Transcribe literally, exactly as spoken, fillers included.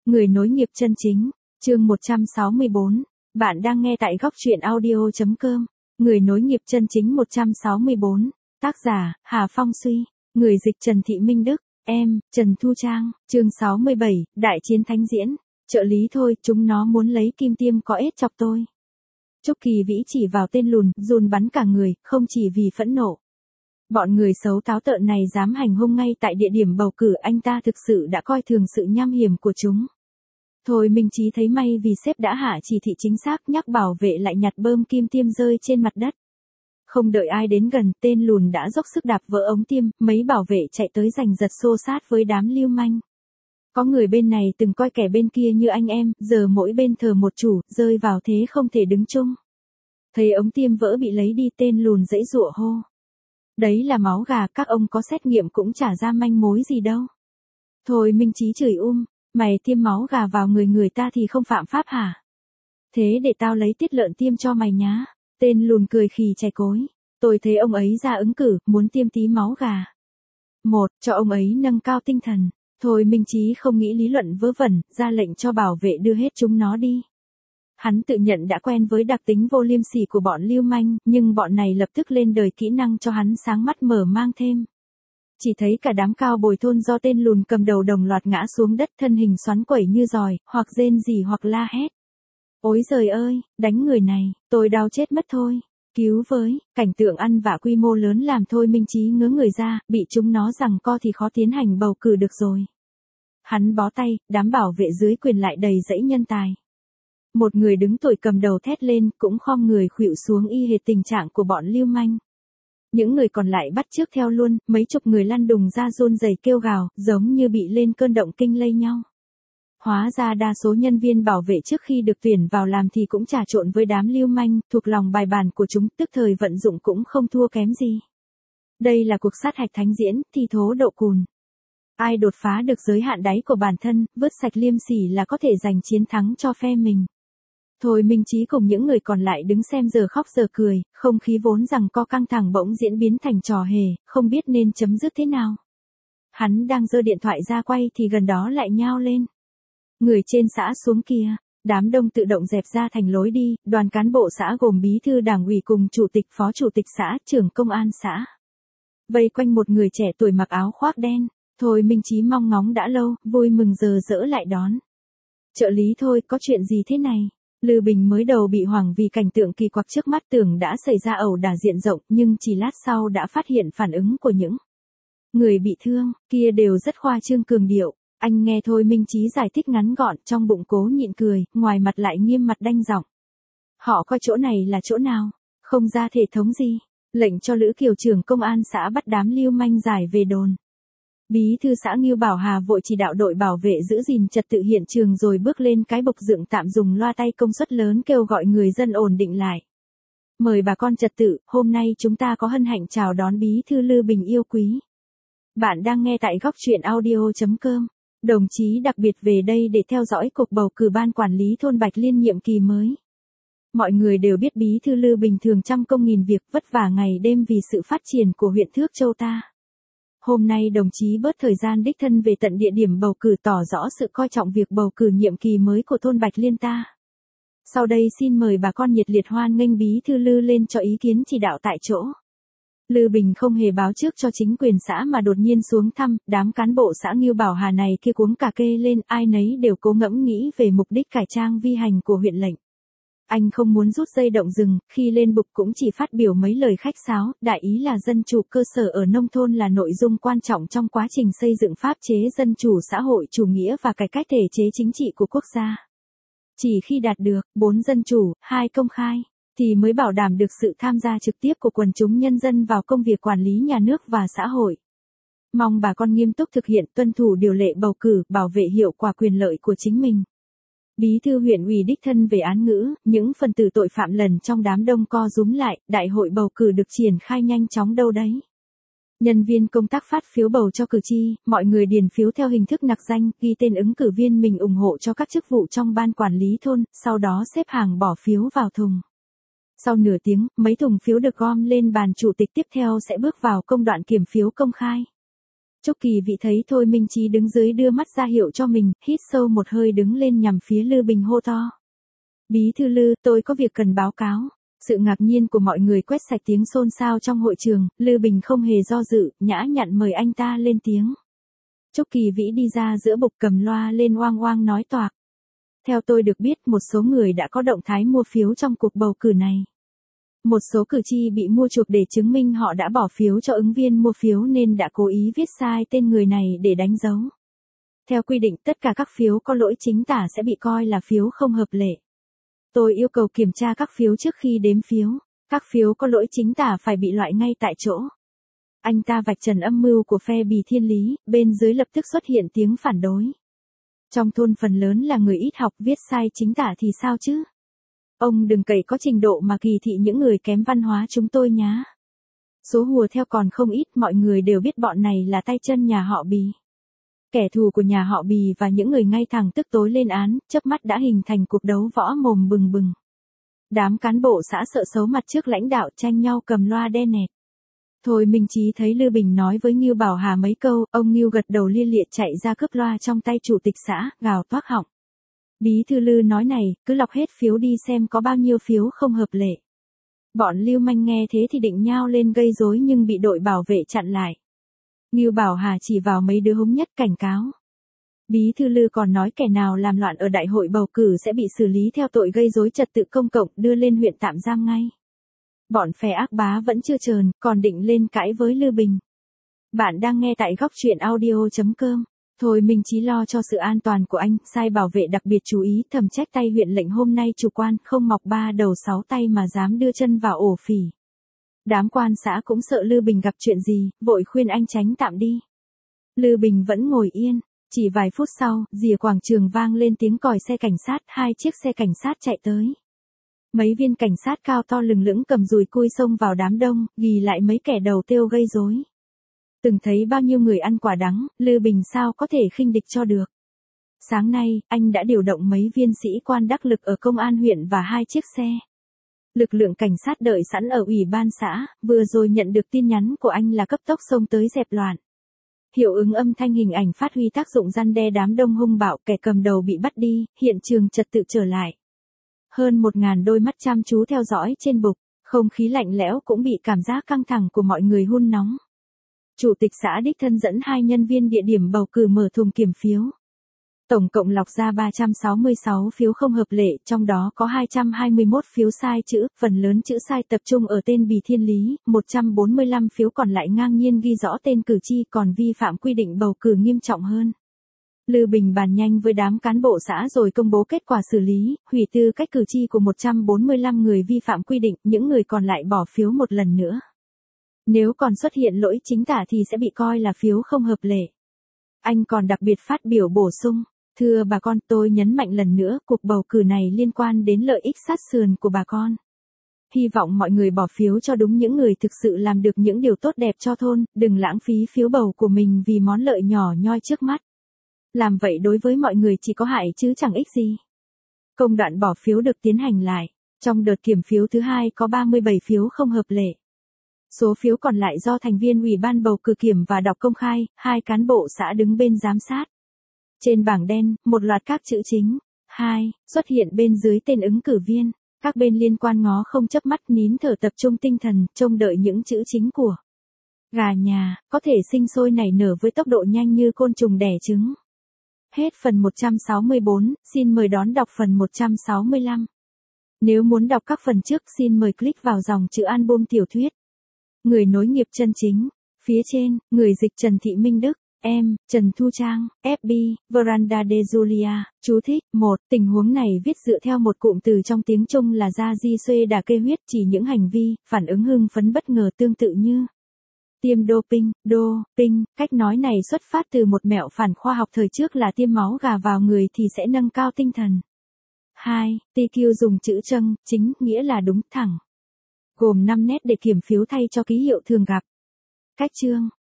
Người nối nghiệp chân chính, chương một trăm sáu mươi bốn. Bạn đang nghe tại góc truyện audio chấm com. Người nối nghiệp chân chính một trăm sáu mươi bốn. Tác giả, Hà Phong Suy. Người dịch Trần Thị Minh Đức. Em, Trần Thu Trang. Chương sáu mươi bảy, Đại chiến thánh diễn. Trợ lý thôi, chúng nó muốn lấy kim tiêm có ết chọc tôi. Trúc Kỳ Vĩ chỉ vào tên lùn, run bắn cả người, không chỉ vì phẫn nộ. Bọn người xấu táo tợn này dám hành hung ngay tại địa điểm bầu cử, anh ta thực sự đã coi thường sự nham hiểm của chúng. Thôi Minh Chí thấy may vì sếp đã hạ chỉ thị chính xác, nhắc bảo vệ lại nhặt bơm kim tiêm rơi trên mặt đất. Không đợi ai đến gần, tên lùn đã dốc sức đạp vỡ ống tiêm, mấy bảo vệ chạy tới giành giật xô sát với đám lưu manh. Có người bên này từng coi kẻ bên kia như anh em, giờ mỗi bên thờ một chủ, rơi vào thế không thể đứng chung. Thấy ống tiêm vỡ bị lấy đi, tên lùn giãy giụa hô. Đấy là máu gà, các ông có xét nghiệm cũng chả ra manh mối gì đâu. Thôi Minh Chí chửi um, mày tiêm máu gà vào người người ta thì không phạm pháp hả? Thế để tao lấy tiết lợn tiêm cho mày nhá. Tên lùn cười khì chảy cối. Tôi thấy ông ấy ra ứng cử, muốn tiêm tí máu gà. Một, cho ông ấy nâng cao tinh thần. Thôi Minh Chí không nghĩ lý luận vớ vẩn, ra lệnh cho bảo vệ đưa hết chúng nó đi. Hắn tự nhận đã quen với đặc tính vô liêm sỉ của bọn lưu manh, nhưng bọn này lập tức lên đời kỹ năng cho hắn sáng mắt mở mang thêm. Chỉ thấy cả đám cao bồi thôn do tên lùn cầm đầu đồng loạt ngã xuống đất, thân hình xoắn quẩy như giòi, hoặc rên rỉ hoặc la hét. Ôi giời ơi, đánh người này, tôi đau chết mất thôi. Cứu với, cảnh tượng ăn vạ quy mô lớn làm Thôi Minh Chí ngớ người ra, bị chúng nó giằng co thì khó tiến hành bầu cử được rồi. Hắn bó tay, đám bảo vệ dưới quyền lại đầy dãy nhân tài. Một người đứng tuổi cầm đầu thét lên, cũng khom người khuỵu xuống y hệt tình trạng của bọn lưu manh. Những người còn lại bắt chước theo luôn, mấy chục người lăn đùng ra run rẩy kêu gào, giống như bị lên cơn động kinh lây nhau. Hóa ra đa số nhân viên bảo vệ trước khi được tuyển vào làm thì cũng trà trộn với đám lưu manh, thuộc lòng bài bản của chúng, tức thời vận dụng cũng không thua kém gì. Đây là cuộc sát hạch thánh diễn, thi thố độ cùn. Ai đột phá được giới hạn đáy của bản thân, vứt sạch liêm sỉ là có thể giành chiến thắng cho phe mình. Thôi Minh Chí cùng những người còn lại đứng xem giờ khóc giờ cười, không khí vốn rằng co căng thẳng bỗng diễn biến thành trò hề, không biết nên chấm dứt thế nào. Hắn đang giơ điện thoại ra quay thì gần đó lại nhao lên. Người trên xã xuống kia, đám đông tự động dẹp ra thành lối đi, đoàn cán bộ xã gồm bí thư đảng ủy cùng chủ tịch phó chủ tịch xã, trưởng công an xã. Vây quanh một người trẻ tuổi mặc áo khoác đen, Thôi Minh Chí mong ngóng đã lâu, vui mừng giờ dỡ lại đón. Trợ lý Thôi, có chuyện gì thế này? Lư Bình mới đầu bị hoảng vì cảnh tượng kỳ quặc trước mắt, tưởng đã xảy ra ẩu đả diện rộng, nhưng chỉ lát sau đã phát hiện phản ứng của những người bị thương, kia đều rất khoa trương cường điệu. Anh nghe Thôi Minh Chí giải thích ngắn gọn, trong bụng cố nhịn cười, ngoài mặt lại nghiêm mặt đanh giọng. Họ coi chỗ này là chỗ nào? Không ra thể thống gì? Lệnh cho Lữ Kiều trưởng công an xã bắt đám lưu manh giải về đồn. Bí thư xã Ngưu Bảo Hà vội chỉ đạo đội bảo vệ giữ gìn trật tự hiện trường rồi bước lên cái bục dựng tạm dùng loa tay công suất lớn kêu gọi người dân ổn định lại. Mời bà con trật tự, hôm nay chúng ta có hân hạnh chào đón bí thư Lư Bình yêu quý. Bạn đang nghe tại góc truyện audio chấm com. Đồng chí đặc biệt về đây để theo dõi cuộc bầu cử ban quản lý thôn Bạch Liên nhiệm kỳ mới. Mọi người đều biết bí thư Lư Bình thường trăm công nghìn việc, vất vả ngày đêm vì sự phát triển của huyện Thước Châu ta. Hôm nay đồng chí bớt thời gian đích thân về tận địa điểm bầu cử, tỏ rõ sự coi trọng việc bầu cử nhiệm kỳ mới của thôn Bạch Liên ta. Sau đây xin mời bà con nhiệt liệt hoan nghênh bí thư Lư lên cho ý kiến chỉ đạo tại chỗ. Lư Bình không hề báo trước cho chính quyền xã mà đột nhiên xuống thăm, đám cán bộ xã Ngưu Bảo Hà này kia cuống cả kê lên, ai nấy đều cố ngẫm nghĩ về mục đích cải trang vi hành của huyện lệnh. Anh không muốn rút dây động rừng, khi lên bục cũng chỉ phát biểu mấy lời khách sáo, đại ý là dân chủ cơ sở ở nông thôn là nội dung quan trọng trong quá trình xây dựng pháp chế dân chủ xã hội chủ nghĩa và cải cách thể chế chính trị của quốc gia. Chỉ khi đạt được bốn dân chủ, hai công khai, thì mới bảo đảm được sự tham gia trực tiếp của quần chúng nhân dân vào công việc quản lý nhà nước và xã hội. Mong bà con nghiêm túc thực hiện, tuân thủ điều lệ bầu cử, bảo vệ hiệu quả quyền lợi của chính mình. Bí thư huyện ủy đích thân về án ngữ, những phần tử tội phạm lần trong đám đông co rúm lại, đại hội bầu cử được triển khai nhanh chóng đâu đấy. Nhân viên công tác phát phiếu bầu cho cử tri, mọi người điền phiếu theo hình thức nặc danh, ghi tên ứng cử viên mình ủng hộ cho các chức vụ trong ban quản lý thôn, sau đó xếp hàng bỏ phiếu vào thùng. Sau nửa tiếng, mấy thùng phiếu được gom lên bàn chủ tịch, tiếp theo sẽ bước vào công đoạn kiểm phiếu công khai. Trúc Kỳ Vĩ thấy Thôi Minh Chí đứng dưới đưa mắt ra hiệu cho mình, hít sâu một hơi đứng lên nhằm phía Lư Bình hô to. Bí thư Lư, tôi có việc cần báo cáo. Sự ngạc nhiên của mọi người quét sạch tiếng xôn xao trong hội trường, Lư Bình không hề do dự, nhã nhặn mời anh ta lên tiếng. Trúc Kỳ Vĩ đi ra giữa bục cầm loa lên oang oang nói toạc. Theo tôi được biết một số người đã có động thái mua phiếu trong cuộc bầu cử này. Một số cử tri bị mua chuộc để chứng minh họ đã bỏ phiếu cho ứng viên mua phiếu nên đã cố ý viết sai tên người này để đánh dấu. Theo quy định tất cả các phiếu có lỗi chính tả sẽ bị coi là phiếu không hợp lệ. Tôi yêu cầu kiểm tra các phiếu trước khi đếm phiếu. Các phiếu có lỗi chính tả phải bị loại ngay tại chỗ. Anh ta vạch trần âm mưu của phe Bì Thiên Lý, bên dưới lập tức xuất hiện tiếng phản đối. Trong thôn phần lớn là người ít học, viết sai chính tả thì sao chứ? Ông đừng cậy có trình độ mà kỳ thị những người kém văn hóa chúng tôi nhá. Số hùa theo còn không ít, mọi người đều biết bọn này là tay chân nhà họ Bì. Kẻ thù của nhà họ Bì và những người ngay thẳng tức tối lên án, chớp mắt đã hình thành cuộc đấu võ mồm bừng bừng. Đám cán bộ xã sợ xấu mặt trước lãnh đạo tranh nhau cầm loa đe nẹt. Thôi Minh Chí thấy Lư Bình nói với Ngưu Bảo Hà mấy câu, ông Ngưu gật đầu lia lịa chạy ra cướp loa trong tay chủ tịch xã, gào toác họng. Bí thư Lư nói này, cứ lọc hết phiếu đi xem có bao nhiêu phiếu không hợp lệ. Bọn lưu manh nghe thế thì định nhao lên gây rối nhưng bị đội bảo vệ chặn lại. Ngưu Bảo Hà chỉ vào mấy đứa hống nhất cảnh cáo. Bí thư Lư còn nói kẻ nào làm loạn ở đại hội bầu cử sẽ bị xử lý theo tội gây rối trật tự công cộng, đưa lên huyện tạm giam ngay. Bọn phe ác bá vẫn chưa chờn, còn định lên cãi với Lư Bình. Bạn đang nghe tại góc truyện audio chấm com. Thôi Minh Chí lo cho sự an toàn của anh, sai bảo vệ đặc biệt chú ý, thầm trách tay huyện lệnh hôm nay chủ quan, không mọc ba đầu sáu tay mà dám đưa chân vào ổ phỉ. Đám quan xã cũng sợ Lư Bình gặp chuyện gì, vội khuyên anh tránh tạm đi. Lư Bình vẫn ngồi yên, chỉ vài phút sau, rìa quảng trường vang lên tiếng còi xe cảnh sát, hai chiếc xe cảnh sát chạy tới. Mấy viên cảnh sát cao to lừng lững cầm dùi cui xông vào đám đông, ghì lại mấy kẻ đầu tiêu gây rối. Từng thấy bao nhiêu người ăn quả đắng, Lư Bình sao có thể khinh địch cho được. Sáng nay, anh đã điều động mấy viên sĩ quan đắc lực ở công an huyện và hai chiếc xe. Lực lượng cảnh sát đợi sẵn ở ủy ban xã, vừa rồi nhận được tin nhắn của anh là cấp tốc xông tới dẹp loạn. Hiệu ứng âm thanh hình ảnh phát huy tác dụng răn đe đám đông hung bạo, kẻ cầm đầu bị bắt đi, hiện trường trật tự trở lại. Hơn một ngàn đôi mắt chăm chú theo dõi trên bục, không khí lạnh lẽo cũng bị cảm giác căng thẳng của mọi người hun nóng. Chủ tịch xã đích thân dẫn hai nhân viên địa điểm bầu cử mở thùng kiểm phiếu. Tổng cộng lọc ra ba trăm sáu mươi sáu phiếu không hợp lệ, trong đó có hai trăm hai mươi mốt phiếu sai chữ, phần lớn chữ sai tập trung ở tên Bì Thiên Lý, một trăm bốn mươi lăm phiếu còn lại ngang nhiên ghi rõ tên cử tri còn vi phạm quy định bầu cử nghiêm trọng hơn. Lư Bình bàn nhanh với đám cán bộ xã rồi công bố kết quả xử lý, hủy tư cách cử tri của một trăm bốn mươi lăm người vi phạm quy định, những người còn lại bỏ phiếu một lần nữa. Nếu còn xuất hiện lỗi chính tả thì sẽ bị coi là phiếu không hợp lệ. Anh còn đặc biệt phát biểu bổ sung, thưa bà con, tôi nhấn mạnh lần nữa, cuộc bầu cử này liên quan đến lợi ích sát sườn của bà con. Hy vọng mọi người bỏ phiếu cho đúng những người thực sự làm được những điều tốt đẹp cho thôn, đừng lãng phí phiếu bầu của mình vì món lợi nhỏ nhoi trước mắt. Làm vậy đối với mọi người chỉ có hại chứ chẳng ích gì. Công đoạn bỏ phiếu được tiến hành lại. Trong đợt kiểm phiếu thứ hai có ba mươi bảy phiếu không hợp lệ. Số phiếu còn lại do thành viên ủy ban bầu cử kiểm và đọc công khai, hai cán bộ xã đứng bên giám sát. Trên bảng đen, một loạt các chữ chính. hai. Xuất hiện bên dưới tên ứng cử viên. Các bên liên quan ngó không chớp mắt nín thở tập trung tinh thần, trông đợi những chữ chính của gà nhà, có thể sinh sôi nảy nở với tốc độ nhanh như côn trùng đẻ trứng. Hết phần một trăm sáu mươi bốn, xin mời đón đọc phần một trăm sáu mươi lăm. Nếu muốn đọc các phần trước xin mời click vào dòng chữ album tiểu thuyết. Người nối nghiệp chân chính. Phía trên, người dịch Trần Thị Minh Đức. Em, Trần Thu Trang, ép bê, Veranda de Julia. Chú thích, một. Tình huống này viết dựa theo một cụm từ trong tiếng Trung là ra di xuê đà kê huyết, chỉ những hành vi, phản ứng hưng phấn bất ngờ tương tự như tiêm doping, doping. Cách nói này xuất phát từ một mẹo phản khoa học thời trước là tiêm máu gà vào người thì sẽ nâng cao tinh thần. hai. tê quy dùng chữ chân, chính, nghĩa là đúng, thẳng. Gồm năm nét để kiểm phiếu thay cho ký hiệu thường gặp. Cách chương.